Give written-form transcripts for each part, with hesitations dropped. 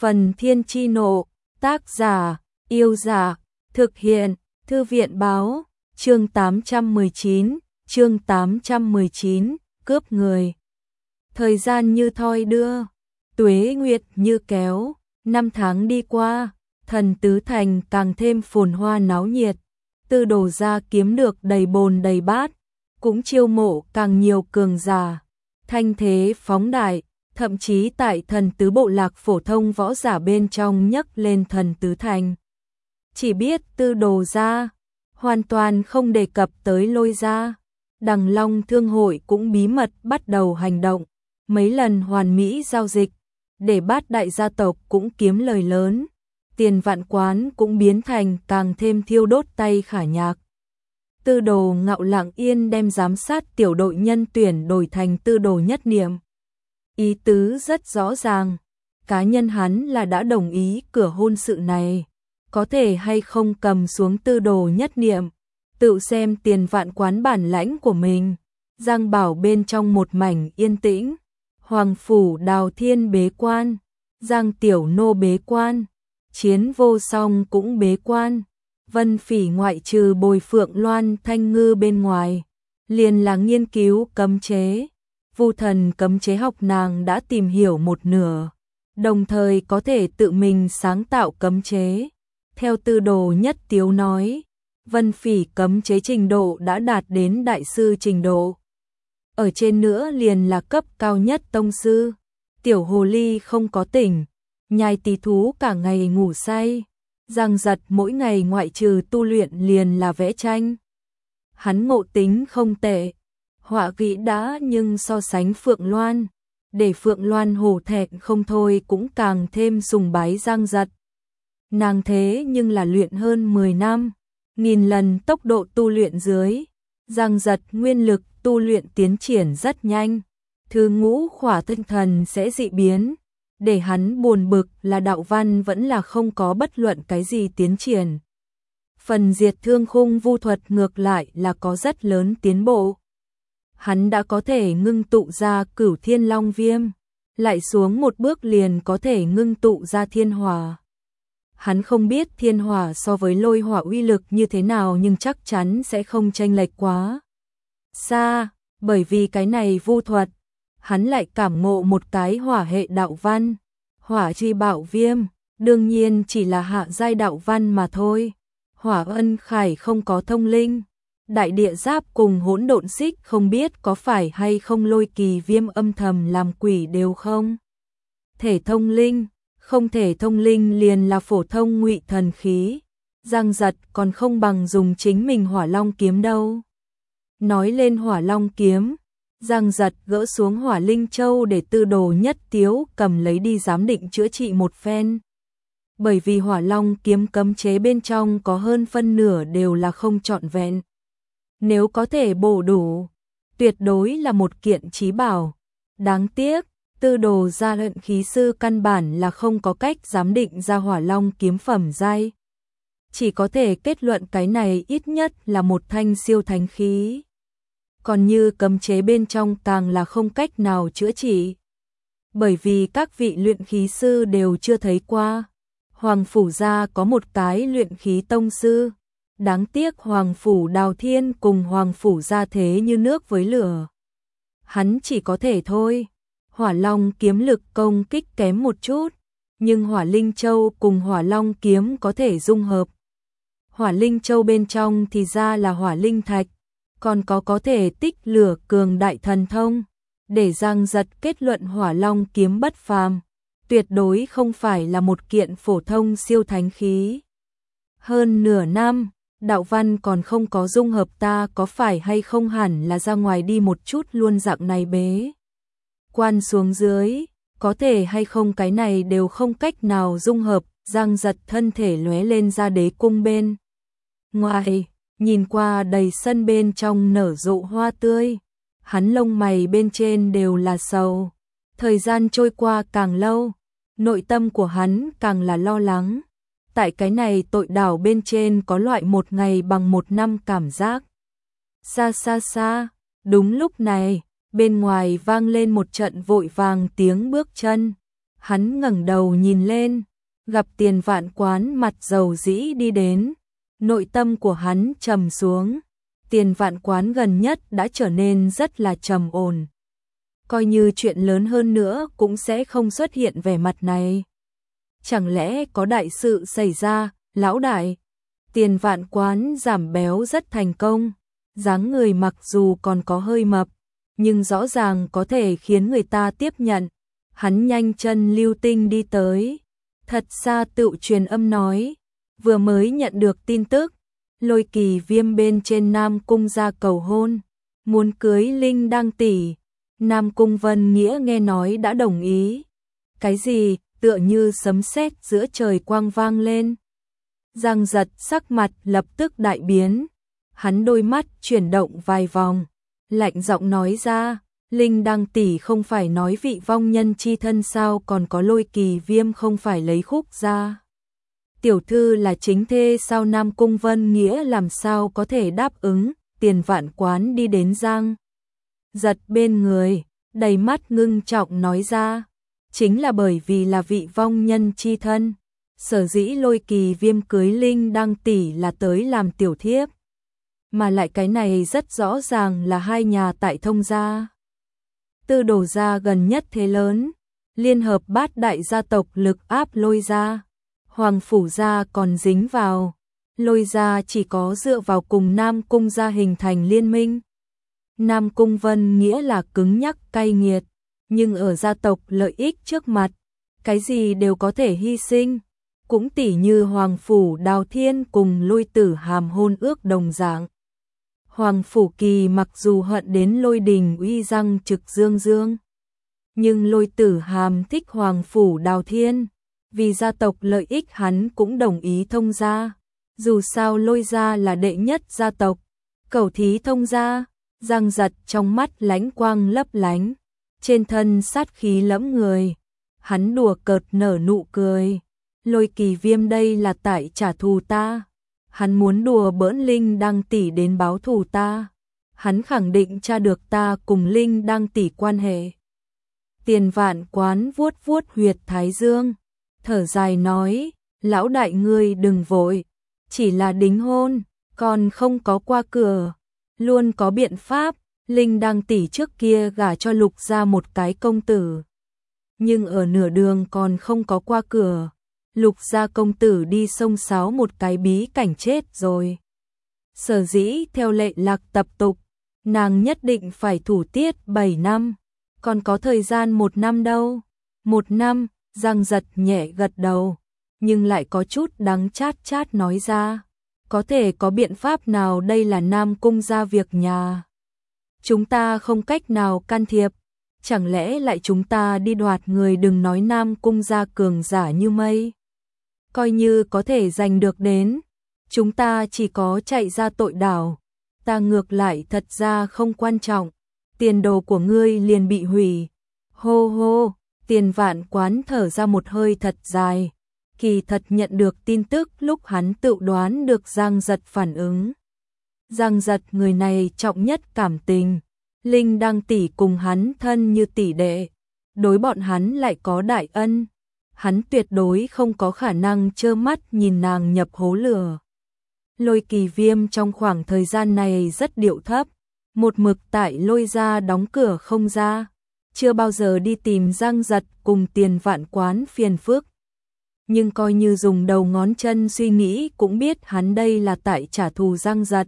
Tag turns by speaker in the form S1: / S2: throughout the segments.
S1: Phần Thiên Chi Nộ, tác giả, Yêu Dạ, thực hiện, Thư viện Báo, chương 819, cướp người. Thời gian như thoi đưa, tuế nguyệt như kéo, năm tháng đi qua, Thần Tứ Thành càng thêm phồn hoa náo nhiệt, Tư Đồ gia kiếm được đầy bồn đầy bát, cũng chiêu mộ càng nhiều cường giả, thanh thế phóng đại. Thậm chí tại Thần Tứ bộ lạc phổ thông võ giả bên trong nhấc lên Thần Tứ Thành. Chỉ biết Tư Đồ gia, hoàn toàn không đề cập tới Lôi gia. Đằng Long Thương hội cũng bí mật bắt đầu hành động, mấy lần hoàn mỹ giao dịch, để bát đại gia tộc cũng kiếm lời lớn. Tiền Vạn Quán cũng biến thành càng thêm thiêu đốt tay Khả Nhạc. Tư Đồ Ngạo lặng yên đem giám sát tiểu đội nhân tuyển đổi thành Tư Đồ Nhất Niệm. Ý tứ rất rõ ràng, cá nhân hắn là đã đồng ý cửa hôn sự này, có thể hay không cầm xuống Tư Đồ Nhất Niệm, tự xem Tiền Vạn Quán bản lãnh của mình. Giang Bảo bên trong một mảnh yên tĩnh, Hoàng phủ Đào Thiên bế quan, Giang Tiểu Nô bế quan, Chiến Vô Song cũng bế quan, Vân Phỉ ngoại trừ Bồi Phượng Loan Thanh Ngư bên ngoài, liền là nghiên cứu cấm chế. Vu thần cấm chế học nàng đã tìm hiểu một nửa, đồng thời có thể tự mình sáng tạo cấm chế. Theo Tư Đồ Nhất Tiếu nói, Vân Phỉ cấm chế trình độ đã đạt đến đại sư trình độ. Ở trên nữa liền là cấp cao nhất tông sư. Tiểu hồ ly không có tỉnh, nhai tí thú cả ngày ngủ say. Giang Giật mỗi ngày ngoại trừ tu luyện liền là vẽ tranh. Hắn ngộ tính không tệ, họa kỹ đã, nhưng so sánh Phượng Loan, để Phượng Loan hổ thẹn không thôi cũng càng thêm sùng bái Giang Giật. Nàng thế nhưng là luyện hơn 10 năm, nghìn lần tốc độ tu luyện dưới, Giang Giật nguyên lực tu luyện tiến triển rất nhanh. Thứ ngũ khỏa tinh thần sẽ dị biến, để hắn buồn bực là đạo văn vẫn là không có bất luận cái gì tiến triển. Phần diệt thương khung vu thuật ngược lại là có rất lớn tiến bộ. Hắn đã có thể ngưng tụ ra Cửu Thiên Long Viêm, lại xuống một bước liền có thể ngưng tụ ra thiên hỏa. Hắn không biết thiên hỏa so với lôi hỏa uy lực như thế nào, nhưng chắc chắn sẽ không chênh lệch quá xa, bởi vì cái này vu thuật, hắn lại cảm ngộ một cái hỏa hệ đạo văn, hỏa truy bạo viêm, đương nhiên chỉ là hạ giai đạo văn mà thôi. Hỏa ân khải không có thông linh. Đại địa giáp cùng hỗn độn xích không biết có phải hay không lôi kỳ viêm âm thầm làm quỷ đều không thể thông linh, không thể thông linh liền là phổ thông ngụy thần khí. Giang Giật còn không bằng dùng chính mình Hỏa Long kiếm đâu. Nói lên Hỏa Long kiếm, Giang Giật gỡ xuống Hỏa Linh Châu để Tư Đồ Nhất Tiếu cầm lấy đi giám định chữa trị một phen. Bởi vì Hỏa Long kiếm cấm chế bên trong có hơn phân nửa đều là không trọn vẹn. Nếu có thể bổ đủ, tuyệt đối là một kiện chí bảo. Đáng tiếc, Tư Đồ gia luyện khí sư căn bản là không có cách giám định ra Hỏa Long kiếm phẩm giai. Chỉ có thể kết luận cái này ít nhất là một thanh siêu thánh khí. Còn như cấm chế bên trong càng là không cách nào chữa trị. Bởi vì các vị luyện khí sư đều chưa thấy qua. Hoàng phủ gia có một cái luyện khí tông sư. Đáng tiếc Hoàng phủ Đào Thiên cùng Hoàng phủ gia thế như nước với lửa. Hắn chỉ có thể thôi. Hỏa Long kiếm lực công kích kém một chút, nhưng Hỏa Linh Châu cùng Hỏa Long kiếm có thể dung hợp. Hỏa Linh Châu bên trong thì ra là Hỏa Linh Thạch, còn có thể tích lửa cường đại thần thông, để Giang Giật kết luận Hỏa Long kiếm bất phàm, tuyệt đối không phải là một kiện phổ thông siêu thánh khí. Hơn nửa năm, đạo văn còn không có dung hợp, ta có phải hay không hẳn là ra ngoài đi một chút luôn dạng này bế quan xuống dưới, có thể hay không cái này đều không cách nào dung hợp. Giang Giật thân thể lóe lên ra đế cung bên ngoài, nhìn qua đầy sân bên trong nở rộ hoa tươi, hắn lông mày bên trên đều là sầu. Thời gian trôi qua càng lâu, nội tâm của hắn càng là lo lắng. Tại cái này tội đảo bên trên có loại một ngày bằng một năm cảm giác. Xa xa xa, đúng lúc này, bên ngoài vang lên một trận vội vàng tiếng bước chân. Hắn ngẩng đầu nhìn lên, gặp Tiền Vạn Quán mặt dầu dĩ đi đến, nội tâm của hắn trầm xuống. Tiền Vạn Quán gần nhất đã trở nên rất là trầm ổn. Coi như chuyện lớn hơn nữa cũng sẽ không xuất hiện vẻ mặt này. Chẳng lẽ có đại sự xảy ra, lão đại? Tiền Vạn Quán giảm béo rất thành công, dáng người mặc dù còn có hơi mập, nhưng rõ ràng có thể khiến người ta tiếp nhận. Hắn nhanh chân lưu tinh đi tới, thật xa tự truyền âm nói, vừa mới nhận được tin tức, Lôi Kỳ Viêm bên trên Nam Cung ra cầu hôn, muốn cưới Linh Đăng tỷ. Nam Cung Vân Nghĩa nghe nói đã đồng ý. Cái gì? Tựa như sấm sét giữa trời quang vang lên. Giang Giật sắc mặt lập tức đại biến, hắn đôi mắt chuyển động vài vòng, lạnh giọng nói ra, Linh Đăng tỷ không phải nói vị vong nhân chi thân sao, còn có Lôi Kỳ Viêm không phải lấy khúc ra. Tiểu thư là chính thê sao? Nam Cung Vân Nghĩa làm sao có thể đáp ứng? Tiền Vạn Quán đi đến Giang Giật bên người, đầy mắt ngưng trọng nói ra, chính là bởi vì là vị vong nhân chi thân, sở dĩ Lôi Kỳ Viêm cưới Linh Đăng tỷ là tới làm tiểu thiếp. Mà lại cái này rất rõ ràng là hai nhà tại Thông gia, Tư Đồ gia gần nhất thế lớn, liên hợp bát đại gia tộc lực áp Lôi gia. Hoàng phủ gia còn dính vào, Lôi gia chỉ có dựa vào cùng Nam Cung gia hình thành liên minh. Nam Cung Vân Nghĩa là cứng nhắc cay nghiệt, nhưng ở gia tộc lợi ích trước mặt, cái gì đều có thể hy sinh, cũng tỉ như Hoàng phủ Đào Thiên cùng Lôi Tử Hàm hôn ước đồng dạng. Hoàng phủ Kỳ mặc dù hận đến Lôi Đình uy răng trực dương dương, nhưng Lôi Tử Hàm thích Hoàng phủ Đào Thiên, vì gia tộc lợi ích hắn cũng đồng ý thông gia. Dù sao Lôi gia là đệ nhất gia tộc, cẩu thí thông gia. Giang Giật trong mắt lánh quang lấp lánh, trên thân sát khí lẫm người, hắn đùa cợt nở nụ cười. Lôi Kỳ Viêm đây là tại trả thù ta, hắn muốn đùa bỡn Linh Đăng tỷ đến báo thù ta, hắn khẳng định tra được ta cùng Linh Đăng tỷ quan hệ. Tiền Vạn Quán vuốt vuốt huyệt thái dương, thở dài nói, lão đại ngươi đừng vội, chỉ là đính hôn, còn không có qua cửa, luôn có biện pháp. Linh Đăng tỷ trước kia gả cho Lục gia một cái công tử, nhưng ở nửa đường còn không có qua cửa, Lục gia công tử đi sông sáo một cái bí cảnh chết rồi. Sở dĩ theo lệ lạc tập tục, nàng nhất định phải thủ tiết 7 năm, còn có thời gian 1 năm đâu. 1 năm, Giang Giật nhẹ gật đầu, nhưng lại có chút đắng chát chát nói ra, có thể có biện pháp nào? Đây là Nam Cung gia việc nhà, chúng ta không cách nào can thiệp, chẳng lẽ lại chúng ta đi đoạt người? Đừng nói Nam Cung gia cường giả như mây, coi như có thể giành được đến, chúng ta chỉ có chạy ra tội đảo, ta ngược lại thật ra không quan trọng, tiền đồ của ngươi liền bị hủy. Hô hô, Tiền Vạn Quán thở ra một hơi thật dài, kỳ thật nhận được tin tức lúc hắn tự đoán được Giang Giật phản ứng. Giang Giật người này trọng nhất cảm tình, Linh Đăng tỷ cùng hắn thân như tỷ đệ, đối bọn hắn lại có đại ân, hắn tuyệt đối không có khả năng trơ mắt nhìn nàng nhập hố lửa. Lôi Kỳ Viêm trong khoảng thời gian này rất điệu thấp, một mực tại Lôi gia đóng cửa không ra, chưa bao giờ đi tìm Giang Giật cùng Tiền Vạn Quán phiền phức. Nhưng coi như dùng đầu ngón chân suy nghĩ cũng biết hắn đây là tại trả thù Giang Giật.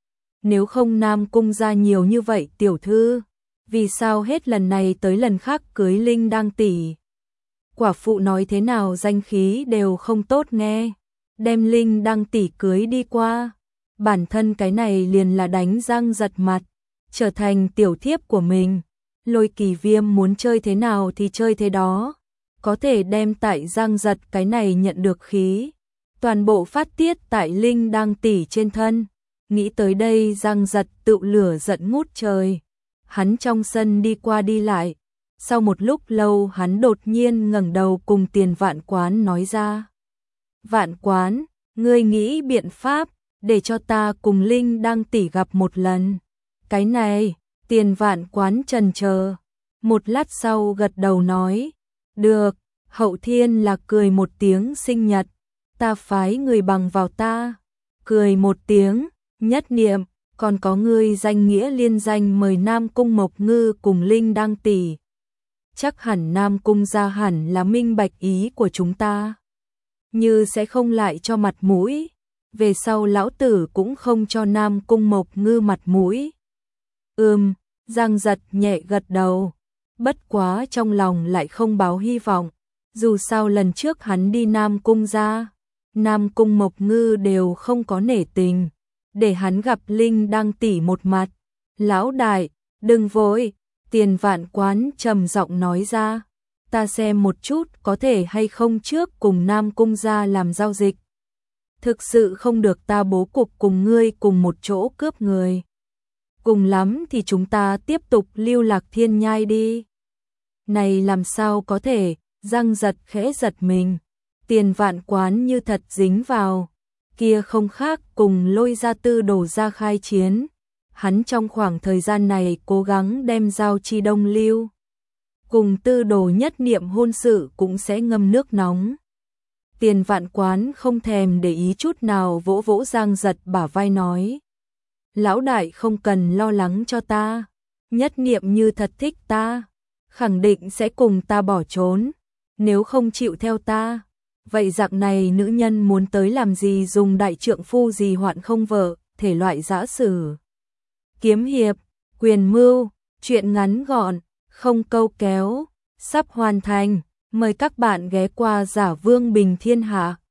S1: Nếu không Nam Cung gia nhiều như vậy tiểu thư, vì sao hết lần này tới lần khác cưới Linh Đăng tỷ? Quả phụ nói thế nào danh khí đều không tốt nghe, đem Linh Đăng tỷ cưới đi qua, bản thân cái này liền là đánh Giang Giật mặt, trở thành tiểu thiếp của mình. Lôi Kỳ Viêm muốn chơi thế nào thì chơi thế đó, có thể đem tại Giang Giật cái này nhận được khí, toàn bộ phát tiết tại Linh Đăng tỷ trên thân. Nghĩ tới đây Giang Giật tự lửa giận ngút trời, hắn trong sân đi qua đi lại, sau một lúc lâu hắn đột nhiên ngẩng đầu cùng Tiền Vạn Quán nói ra, Vạn Quán, ngươi nghĩ biện pháp để cho ta cùng Linh Đăng tỷ gặp một lần. Cái này, Tiền Vạn Quán chần chờ, một lát sau gật đầu nói, được. Hậu Thiên Lạc cười một tiếng sinh nhật, ta phái người bằng vào ta. Cười một tiếng, Nhất Niệm, còn có người danh nghĩa liên danh mời Nam Cung Mộc Ngư cùng Linh Đăng tỷ. Chắc hẳn Nam Cung gia hẳn là minh bạch ý của chúng ta. Như sẽ không lại cho mặt mũi, về sau lão tử cũng không cho Nam Cung Mộc Ngư mặt mũi. Giang Giật nhẹ gật đầu, bất quá trong lòng lại không báo hy vọng, dù sao lần trước hắn đi Nam Cung gia, Nam Cung Mộc Ngư đều không có nể tình, để hắn gặp Linh Đăng tỷ một mặt. Lão đại, đừng vội, Tiền Vạn Quán trầm giọng nói ra, ta xem một chút có thể hay không trước cùng Nam Cung gia làm giao dịch. Thực sự không được ta bố cục cùng ngươi cùng một chỗ cướp người. Cùng lắm thì chúng ta tiếp tục lưu lạc thiên nhai đi. Này làm sao có thể, Giang Giật khẽ giật mình. Tiền Vạn Quán như thật dính vào, kia không khác cùng Lôi Gia Tư đổ ra khai chiến. Hắn trong khoảng thời gian này cố gắng đem giao chi đông lưu. Cùng Tư Đồ Nhất Niệm hôn sự cũng sẽ ngâm nước nóng. Tiền Vạn Quán không thèm để ý chút nào vỗ vỗ Giang Giật bả vai nói. Lão đại không cần lo lắng cho ta, Nhất Niệm như thật thích ta, khẳng định sẽ cùng ta bỏ trốn, nếu không chịu theo ta. Vậy dạng này nữ nhân muốn tới làm gì dùng đại trượng phu gì hoạn không vợ, thể loại dã sử. Kiếm hiệp, quyền mưu, chuyện ngắn gọn, không câu kéo, sắp hoàn thành, mời các bạn ghé qua Giả Vương Bình Thiên Hạ.